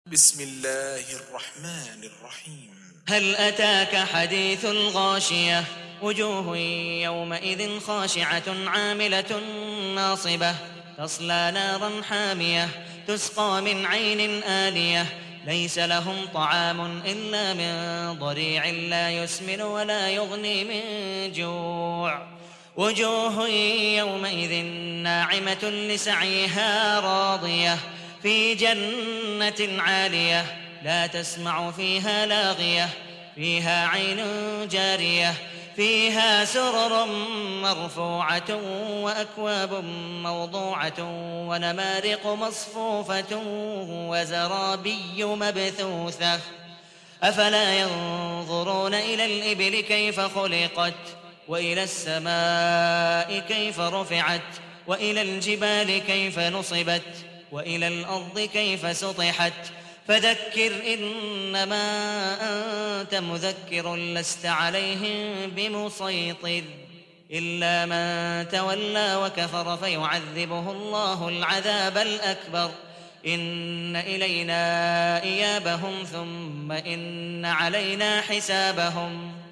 بسم الله الرحمن الرحيم. هل أتاك حديث الغاشية وجوه يومئذ خاشعة عاملة ناصبة تصلى نارا حامية تسقى من عين آنية ليس لهم طعام إلا من ضريع لا يسمن ولا يغني من جوع وجوه يومئذ ناعمة لسعيها راضية في جنة عالية لا تسمع فيها لاغية فيها عين جارية فيها سرر مرفوعة وأكواب موضوعة ونمارق مصفوفة وزرابي مبثوثة أفلا ينظرون إلى الإبل كيف خلقت وإلى السماء كيف رفعت وإلى الجبال كيف نصبت وإلى الأرض كيف سطحت فذكر إنما أنت مذكر لست عليهم بمسيطر إلا من تولى وكفر فيعذبه الله العذاب الأكبر إن إلينا إيابهم ثم إن علينا حسابهم